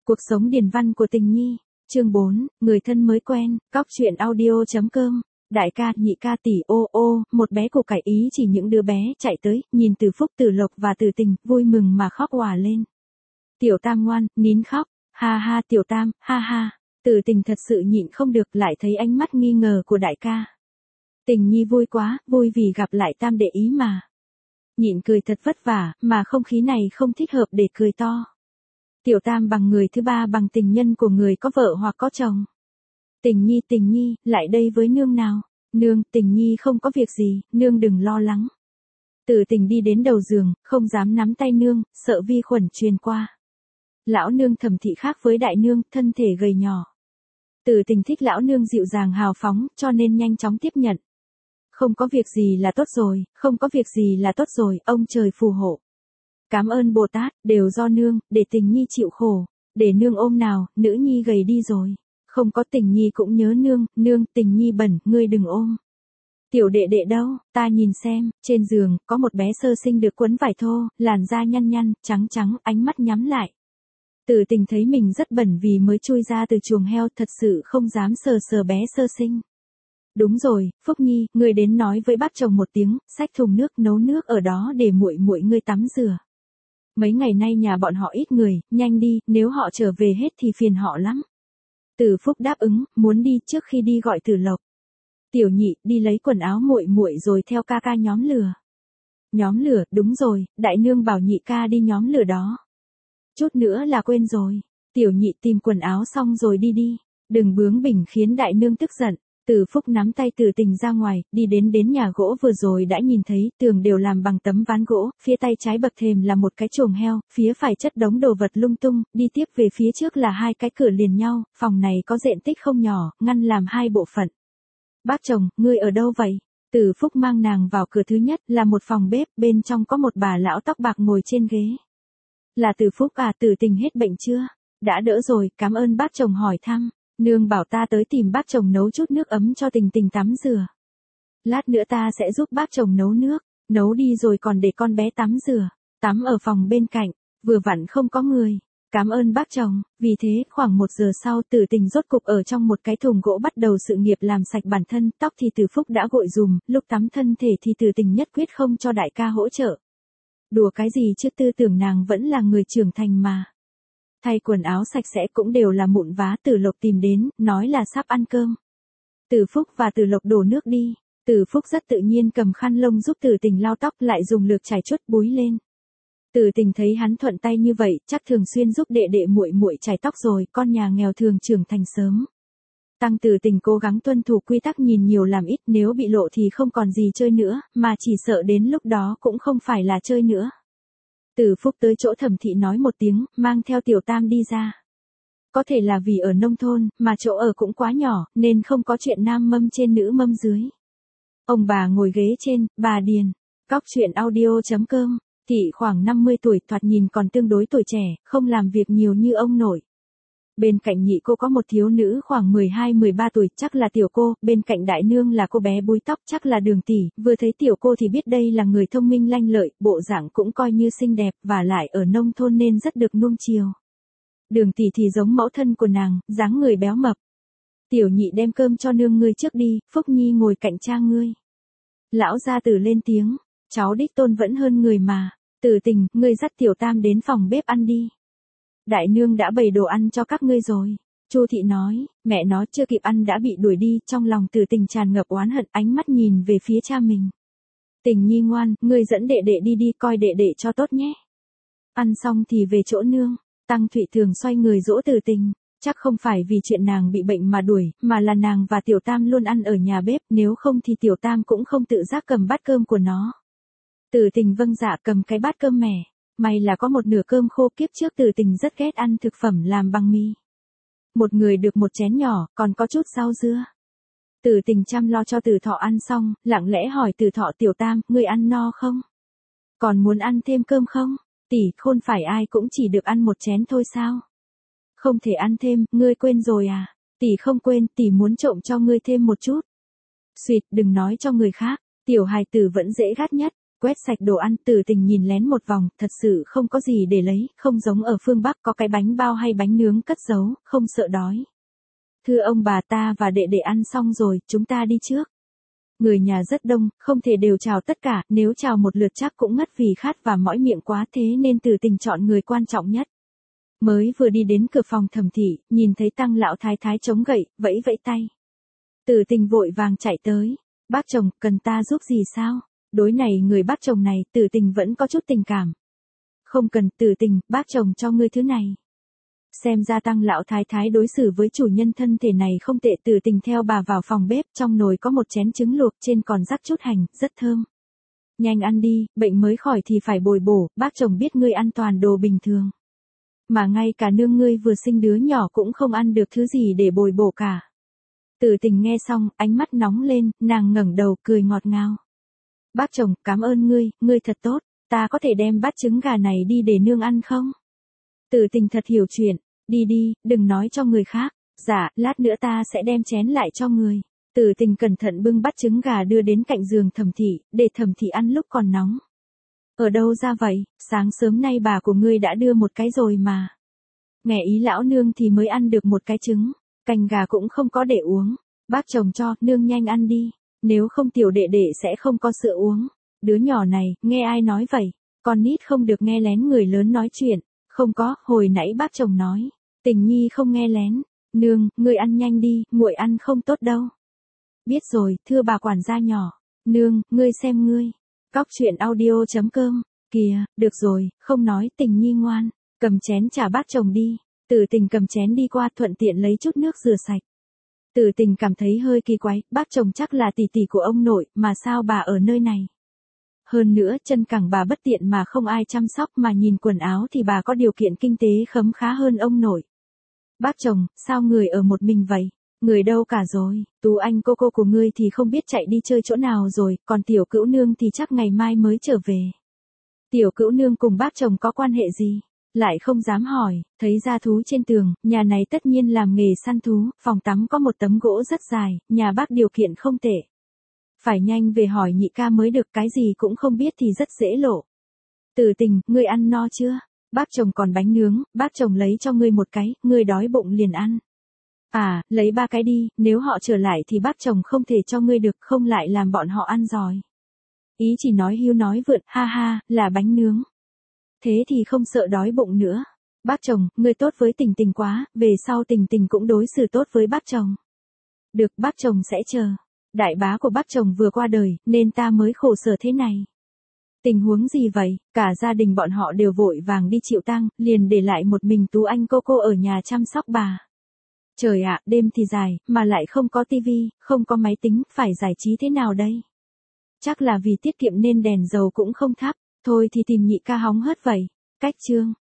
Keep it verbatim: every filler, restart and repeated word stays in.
Cuộc sống điền văn của Tình Nhi, chương bốn, người thân mới quen, cóc truyện audio.com. Đại ca, nhị ca, tỷ, ô ô, một bé củ cải ý chỉ những đứa bé chạy tới, nhìn Từ Phúc, Từ Lộc và Từ Tình, vui mừng mà khóc òa lên. Tiểu Tam ngoan, nín khóc, ha ha Tiểu Tam, ha ha. Từ Tình thật sự nhịn không được, lại thấy ánh mắt nghi ngờ của đại ca. Tình Nhi vui quá, vui vì gặp lại Tam đệ ý mà. Nhịn cười thật vất vả, mà không khí này không thích hợp để cười to. Tiểu Tam bằng người thứ ba bằng tình nhân của người có vợ hoặc có chồng. Tình Nhi, Tình Nhi, lại đây với nương nào. Nương, Tình Nhi không có việc gì, nương đừng lo lắng. Từ Tình đi đến đầu giường, không dám nắm tay nương, sợ vi khuẩn truyền qua. Lão nương Thẩm thị khác với đại nương, thân thể gầy nhỏ. Từ Tình thích lão nương dịu dàng hào phóng, cho nên nhanh chóng tiếp nhận. Không có việc gì là tốt rồi, không có việc gì là tốt rồi, ông trời phù hộ. Cảm ơn Bồ Tát, đều do nương, để Tình Nhi chịu khổ, để nương ôm nào, nữ nhi gầy đi rồi. Không có Tình Nhi cũng nhớ nương, nương, Tình Nhi bẩn, ngươi đừng ôm. Tiểu đệ đệ đâu, ta nhìn xem, trên giường, có một bé sơ sinh được quấn vải thô, làn da nhăn nhăn, trắng trắng, ánh mắt nhắm lại. Từ Tình thấy mình rất bẩn vì mới chui ra từ chuồng heo, thật sự không dám sờ sờ bé sơ sinh. Đúng rồi, Phúc Nhi, ngươi đến nói với bác chồng một tiếng, xách thùng nước nấu nước ở đó để muội muội ngươi tắm rửa. Mấy ngày nay nhà bọn họ ít người, nhanh đi, nếu họ trở về hết thì phiền họ lắm. Từ Phúc đáp ứng, muốn đi trước khi đi gọi Từ Lộc. Tiểu Nhị, đi lấy quần áo muội muội rồi theo ca ca nhóm lửa. Nhóm lửa, đúng rồi, đại nương bảo nhị ca đi nhóm lửa đó. Chút nữa là quên rồi. Tiểu Nhị tìm quần áo xong rồi đi đi. Đừng bướng bỉnh khiến đại nương tức giận. Từ Phúc nắm tay Từ Tình ra ngoài, đi đến đến nhà gỗ vừa rồi đã nhìn thấy, tường đều làm bằng tấm ván gỗ, phía tay trái bậc thềm là một cái chuồng heo, phía phải chất đống đồ vật lung tung, đi tiếp về phía trước là hai cái cửa liền nhau, phòng này có diện tích không nhỏ, ngăn làm hai bộ phận. Bác chồng, ngươi ở đâu vậy? Từ Phúc mang nàng vào cửa thứ nhất, là một phòng bếp, bên trong có một bà lão tóc bạc ngồi trên ghế. Là Từ Phúc à, Từ Tình hết bệnh chưa? Đã đỡ rồi, cảm ơn bác chồng hỏi thăm. Nương bảo ta tới tìm bác chồng nấu chút nước ấm cho Tình Tình tắm rửa. Lát nữa ta sẽ giúp bác chồng nấu nước, nấu đi rồi còn để con bé tắm rửa, tắm ở phòng bên cạnh, vừa vặn không có người. Cảm ơn bác chồng, vì thế khoảng một giờ sau Từ Tình rốt cục ở trong một cái thùng gỗ bắt đầu sự nghiệp làm sạch bản thân, tóc thì Từ Phúc đã gội dùm, lúc tắm thân thể thì Từ Tình nhất quyết không cho đại ca hỗ trợ. Đùa cái gì chứ, tư tưởng nàng vẫn là người trưởng thành mà. Thay quần áo sạch sẽ cũng đều là mụn vá. Từ Lộc tìm đến, nói là sắp ăn cơm. Từ Phúc và Từ Lộc đổ nước đi. Từ Phúc rất tự nhiên cầm khăn lông giúp Từ Tình lau tóc, lại dùng lược chải chút búi lên. Từ Tình thấy hắn thuận tay như vậy, chắc thường xuyên giúp đệ đệ muội muội chải tóc rồi, con nhà nghèo thường trưởng thành sớm. Tăng Từ Tình cố gắng tuân thủ quy tắc nhìn nhiều làm ít, nếu bị lộ thì không còn gì chơi nữa, mà chỉ sợ đến lúc đó cũng không phải là chơi nữa. Từ Phúc tới chỗ Thẩm thị nói một tiếng, mang theo Tiểu Tam đi ra. Có thể là vì ở nông thôn, mà chỗ ở cũng quá nhỏ, nên không có chuyện nam mâm trên nữ mâm dưới. Ông bà ngồi ghế trên, bà điền. Cóc truyện audio.com. Thị khoảng năm mươi tuổi, thoạt nhìn còn tương đối tuổi trẻ, không làm việc nhiều như ông nội. Bên cạnh nhị cô có một thiếu nữ khoảng mười hai mười ba tuổi, chắc là tiểu cô, bên cạnh đại nương là cô bé búi tóc, chắc là Đường tỷ, vừa thấy tiểu cô thì biết đây là người thông minh lanh lợi, bộ dạng cũng coi như xinh đẹp, và lại ở nông thôn nên rất được nuông chiều. Đường tỷ thì giống mẫu thân của nàng, dáng người béo mập. Tiểu Nhị đem cơm cho nương ngươi trước đi, Phúc Nhi ngồi cạnh cha ngươi. Lão gia tử lên tiếng, cháu đích tôn vẫn hơn người mà. Từ Tình, ngươi dắt Tiểu Tam đến phòng bếp ăn đi. Đại nương đã bày đồ ăn cho các ngươi rồi. Chu thị nói, mẹ nó chưa kịp ăn đã bị đuổi đi, trong lòng Từ Tình tràn ngập oán hận, ánh mắt nhìn về phía cha mình. Tình Nhi ngoan, ngươi dẫn đệ đệ đi đi, coi đệ đệ cho tốt nhé. Ăn xong thì về chỗ nương. Tăng Thụy thường xoay người dỗ Từ Tình, chắc không phải vì chuyện nàng bị bệnh mà đuổi, mà là nàng và Tiểu Tam luôn ăn ở nhà bếp, nếu không thì Tiểu Tam cũng không tự giác cầm bát cơm của nó. Từ Tình vâng dạ cầm cái bát cơm mẻ. May là có một nửa cơm khô, kiếp trước Từ Tình rất ghét ăn thực phẩm làm bằng mì. Một người được một chén nhỏ, còn có chút rau dưa. Từ Tình chăm lo cho Từ Thọ ăn xong, lặng lẽ hỏi Từ Thọ, Tiểu Tam, ngươi ăn no không? Còn muốn ăn thêm cơm không? Tỷ, khôn phải ai cũng chỉ được ăn một chén thôi sao? Không thể ăn thêm, ngươi quên rồi à? Tỷ không quên, tỷ muốn trộm cho ngươi thêm một chút. Xuyệt, đừng nói cho người khác, tiểu hài tử vẫn dễ gắt nhất. Quét sạch đồ ăn, Tử Tình nhìn lén một vòng, thật sự không có gì để lấy, không giống ở phương Bắc có cái bánh bao hay bánh nướng cất giấu, không sợ đói. Thưa ông bà, ta và đệ đệ ăn xong rồi, chúng ta đi trước. Người nhà rất đông, không thể đều chào tất cả, nếu chào một lượt chắc cũng ngất vì khát và mỏi miệng quá, thế nên Tử Tình chọn người quan trọng nhất. Mới vừa đi đến cửa phòng Thẩm thị, nhìn thấy Tăng lão thái thái chống gậy, vẫy vẫy tay. Tử Tình vội vàng chạy tới. Bác chồng, cần ta giúp gì sao? Đối này người bác chồng này, Tử Tình vẫn có chút tình cảm. Không cần, Tử Tình, bác chồng cho ngươi thứ này. Xem ra Tăng lão thái thái đối xử với chủ nhân thân thể này không tệ. Tử Tình theo bà vào phòng bếp, trong nồi có một chén trứng luộc, trên còn rắc chút hành, rất thơm. Nhanh ăn đi, bệnh mới khỏi thì phải bồi bổ, bác chồng biết ngươi ăn toàn đồ bình thường. Mà ngay cả nương ngươi vừa sinh đứa nhỏ cũng không ăn được thứ gì để bồi bổ cả. Tử Tình nghe xong, ánh mắt nóng lên, nàng ngẩng đầu cười ngọt ngào. Bác chồng, cảm ơn ngươi, ngươi thật tốt, ta có thể đem bát trứng gà này đi để nương ăn không? Tử Tình thật hiểu chuyện, đi đi, đừng nói cho người khác. Dạ, lát nữa ta sẽ đem chén lại cho người. Tử Tình cẩn thận bưng bát trứng gà đưa đến cạnh giường Thẩm thị, để Thẩm thị ăn lúc còn nóng. Ở đâu ra vậy, sáng sớm nay bà của ngươi đã đưa một cái rồi mà. Nghe ý lão nương thì mới ăn được một cái trứng, canh gà cũng không có để uống. Bác chồng cho, nương nhanh ăn đi, nếu không tiểu đệ đệ sẽ không có sữa uống. Đứa nhỏ này, nghe ai nói vậy, con nít không được nghe lén người lớn nói chuyện. Không có, hồi nãy bác chồng nói, Tình nhi không nghe lén. Nương, ngươi ăn nhanh đi, nguội ăn không tốt đâu. Biết rồi, thưa bà quản gia nhỏ. Nương, ngươi xem ngươi. Cóc truyện audio chấm com. Kìa, được rồi, không nói, Tình nhi ngoan. Cầm chén trả bác chồng đi. Tử Tình cầm chén đi qua, thuận tiện lấy chút nước rửa sạch. Tử Tình cảm thấy hơi kỳ quái, bác chồng chắc là tỷ tỷ của ông nội, mà sao bà ở nơi này? Hơn nữa, chân cẳng bà bất tiện mà không ai chăm sóc, mà nhìn quần áo thì bà có điều kiện kinh tế khấm khá hơn ông nội. Bác chồng, sao người ở một mình vậy? Người đâu cả rồi? Tú Anh cô cô của ngươi thì không biết chạy đi chơi chỗ nào rồi, còn tiểu cữu nương thì chắc ngày mai mới trở về. Tiểu cữu nương cùng bác chồng có quan hệ gì? Lại không dám hỏi, thấy ra thú trên tường, nhà này tất nhiên làm nghề săn thú, phòng tắm có một tấm gỗ rất dài, nhà bác điều kiện không tệ. Phải nhanh về hỏi nhị ca mới được, cái gì cũng không biết thì rất dễ lộ. Tử Tình, ngươi ăn no chưa? Bác chồng còn bánh nướng, bác chồng lấy cho ngươi một cái, ngươi đói bụng liền ăn. À, lấy ba cái đi, nếu họ trở lại thì bác chồng không thể cho ngươi được, không lại làm bọn họ ăn giỏi. Ý chỉ nói hưu nói vượt, ha ha, là bánh nướng. Thế thì không sợ đói bụng nữa. Bác chồng, ngươi tốt với Tình Tình quá, về sau Tình Tình cũng đối xử tốt với bác chồng. Được, bác chồng sẽ chờ. Đại bá của bác chồng vừa qua đời, nên ta mới khổ sở thế này. Tình huống gì vậy? Cả gia đình bọn họ đều vội vàng đi chịu tang, liền để lại một mình Tú Anh cô cô ở nhà chăm sóc bà. Trời ạ, đêm thì dài, mà lại không có tivi, không có máy tính, phải giải trí thế nào đây? Chắc là vì tiết kiệm nên đèn dầu cũng không thắp, thôi thì tìm nhị ca hóng hớt vậy. Cách chương